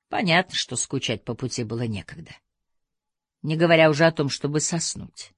Понятно, что скучать по пути было некогда, не говоря уже о том, чтобы соснуть.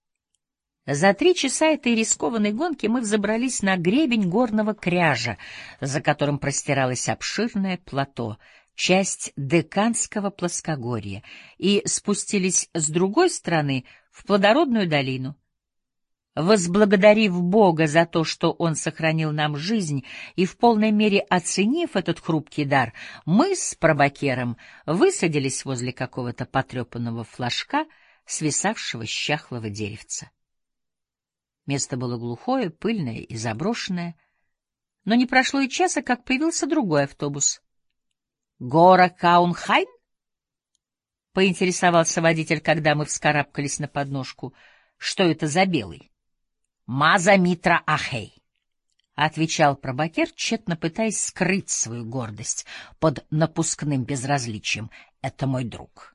За 3 часа этой рискованной гонки мы взобрались на гребень горного кряжа, за которым простиралось обширное плато, часть Деканского плоскогорья, и спустились с другой стороны в плодородную долину. Возблагодарив Бога за то, что Он сохранил нам жизнь, и в полной мере оценив этот хрупкий дар, мы с Пробакером высадились возле какого-то потрепанного флажка, свисавшего с чахлого деревца. Место было глухое, пыльное и заброшенное, но не прошло и часа, как появился другой автобус. «Гора Каунхайн?» — поинтересовался водитель, когда мы вскарабкались на подножку. «Что это за белый?» «Маза Митра Ахей», — отвечал Пробакер, тщетно пытаясь скрыть свою гордость под напускным безразличием. «Это мой друг».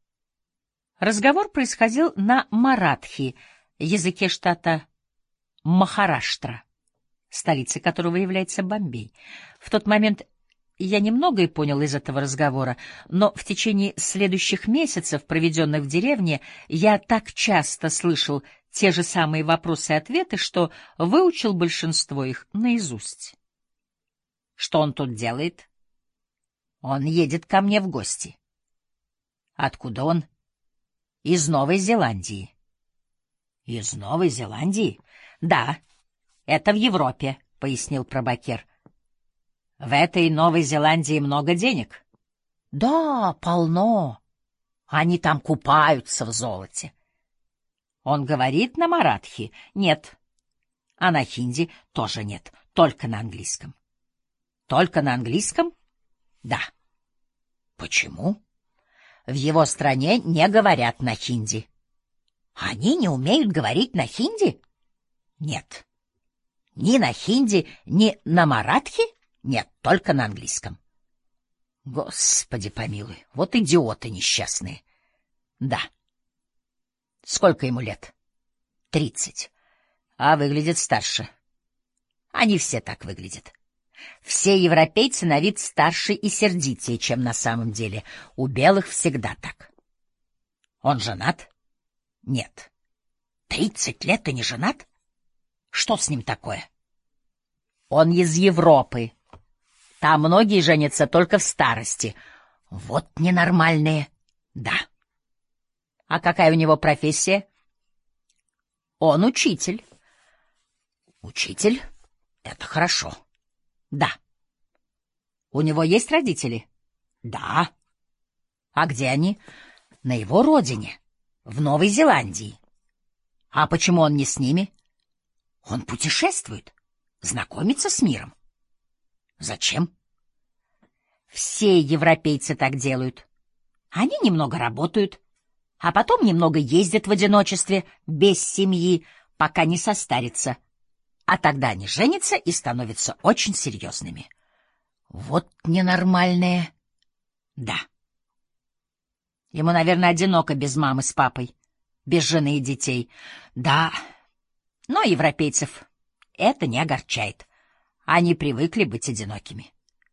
Разговор происходил на маратхи, языке штата Махараштра, столицей которого является Бомбей. В тот момент я немного и понял из этого разговора, но в течение следующих месяцев, проведенных в деревне, я так часто слышал те же самые вопросы и ответы, что выучил большинство их наизусть. «Что он тут делает?» «Он едет ко мне в гости». «Откуда он?» «Из Новой Зеландии». «Из Новой Зеландии?» «Да, это в Европе», — пояснил Пробакер. «В этой Новой Зеландии много денег?» «Да, полно. Они там купаются в золоте». «Он говорит на маратхи?» «Нет». «А на хинди?» «Тоже нет, только на английском». «Только на английском?» «Да». «Почему?» «В его стране не говорят на хинди». «Они не умеют говорить на хинди?» «Нет». «Ни на хинди, ни на маратхи?» «Нет, только на английском». «Господи помилуй, вот идиоты несчастные». «Да». «Сколько ему лет?» 30. А выглядит старше. Они все так выглядят. Все европейцы на вид старше и сердитее, чем на самом деле. У белых всегда так». «Он женат?» «Нет». 30 лет и не женат? Что с ним такое?» «Он из Европы. Там многие женятся только в старости». «Вот ненормальные». «Да». «А какая у него профессия?» «Он учитель». «Учитель? Это хорошо». «Да». «У него есть родители?» «Да». «А где они?» «На его родине, в Новой Зеландии». «А почему он не с ними?» «Он путешествует, знакомится с миром». «Зачем?» «Все европейцы так делают. Они немного работают, а потом немного ездят в одиночестве, без семьи, пока не состарятся. А тогда они женятся и становятся очень серьезными». «Вот ненормальные». «Да». «Ему, наверное, одиноко без мамы с папой, без жены и детей». «Да». «Но европейцев это не огорчает. Они привыкли быть одинокими».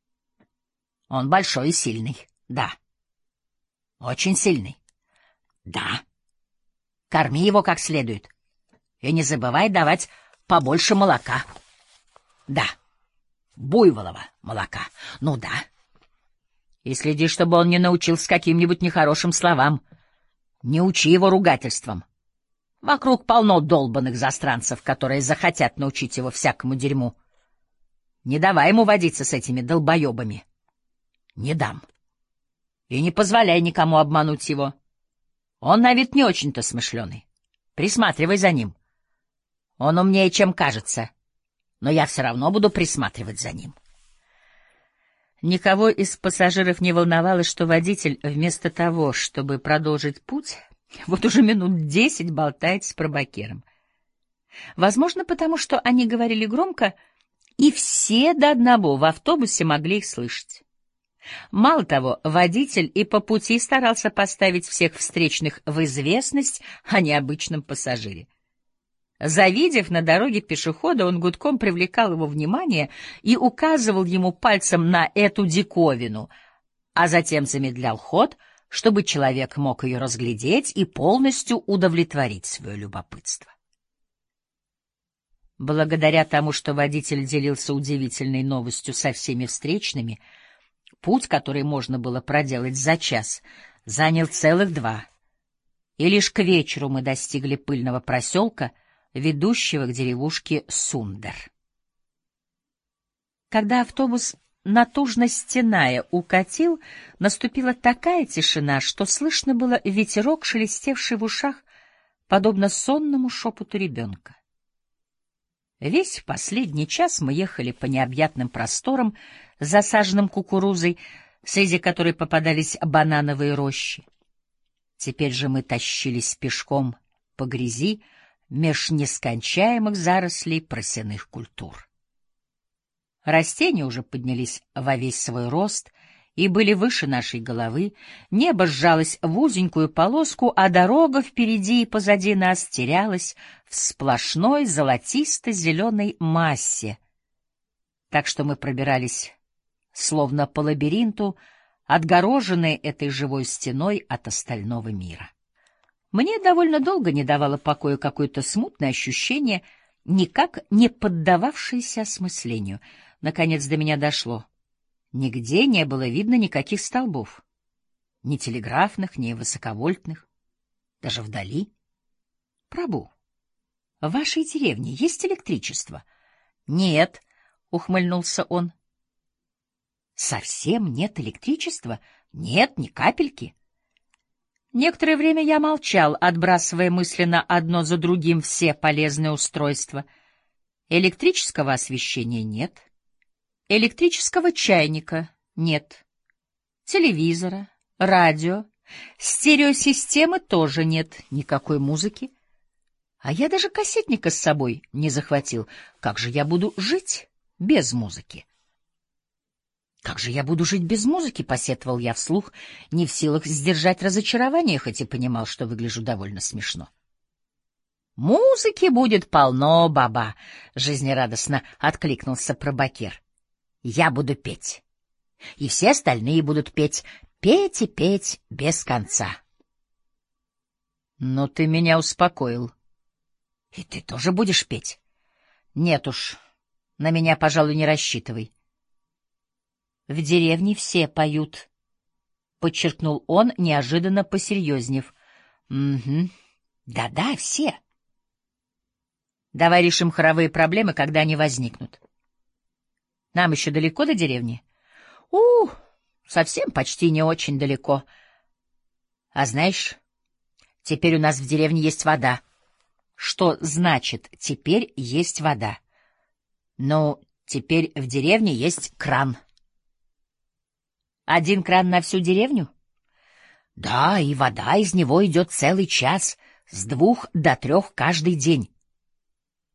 «Он большой и сильный». «Да». «Очень сильный». «Да». «Корми его как следует. И не забывай давать побольше молока». «Да». «Буйволова молока». «Ну да». «И следи, чтобы он не научился каким-нибудь нехорошим словам. Не учи его ругательствам. Вокруг полно долбанных застранцев, которые захотят научить его всякому дерьму. Не давай ему водиться с этими долбоебами». «Не дам». «И не позволяй никому обмануть его. Он на вид не очень-то смышленый. Присматривай за ним. Он умнее, чем кажется, но я все равно буду присматривать за ним». Никого из пассажиров не волновало, что водитель, вместо того, чтобы продолжить путь, вот уже минут 10 болтает с Пробакером. Возможно, потому что они говорили громко, и все до одного в автобусе могли их слышать. Мало того, водитель и по пути старался поставить всех встречных в известность о необычном пассажире. Завидев на дороге пешехода, он гудком привлекал его внимание и указывал ему пальцем на эту диковину, а затем замедлял ход, чтобы человек мог ее разглядеть и полностью удовлетворить свое любопытство. Благодаря тому, что водитель делился удивительной новостью со всеми встречными, путь, который можно было проделать за час, занял целых 2, и лишь к вечеру мы достигли пыльного проселка, ведущего к деревушке Сундер. Когда автобус, натужно стеная, укатил, наступила такая тишина, что слышно было ветерок, шелестевший в ушах, подобно сонному шепоту ребенка. Весь последний час мы ехали по необъятным просторам, засаженным кукурузой, среди которой попадались банановые рощи. Теперь же мы тащились пешком по грязи меж нескончаемых зарослей просяных культур. Растения уже поднялись во весь свой рост и были выше нашей головы, небо сжалось в узенькую полоску, а дорога впереди и позади нас терялась в сплошной золотисто-зеленой массе, так что мы пробирались словно по лабиринту, отгороженные этой живой стеной от остального мира. Мне довольно долго не давало покоя какое-то смутное ощущение, никак не поддававшееся осмыслению. Наконец до меня дошло. Нигде не было видно никаких столбов, ни телеграфных, ни высоковольтных, даже вдали. — Прабу, в вашей деревне есть электричество? — Нет, — ухмыльнулся он. — Совсем нет электричества? Нет, ни капельки. Некоторое время я молчал, отбрасывая мысленно одно за другим все полезные устройства. Электрического освещения нет. Электрического чайника нет. Телевизора, радио, стереосистемы тоже нет, никакой музыки. А я даже кассетника с собой не захватил. Как же я буду жить без музыки? Как же я буду жить без музыки, посетовал я вслух, не в силах сдержать разочарование, хоть и понимал, что выгляжу довольно смешно. Музыки будет полно, баба, жизнерадостно откликнулся Пробакер. Я буду петь. И все остальные будут петь, петь и петь без конца. Ну ты меня успокоил. И ты тоже будешь петь? Нет уж, на меня, пожалуй, не рассчитывай. В деревне все поют, подчеркнул он, неожиданно посерьезнев. Угу. Да-да, все. Давай решим хоровые проблемы, когда они возникнут. Нам еще далеко до деревни? Совсем почти не очень далеко. А знаешь, теперь у нас в деревне есть вода. Что значит «теперь есть вода»? Ну, теперь в деревне есть кран. Один кран на всю деревню? Да, и вода из него идет целый час, с 2 до 3 каждый день.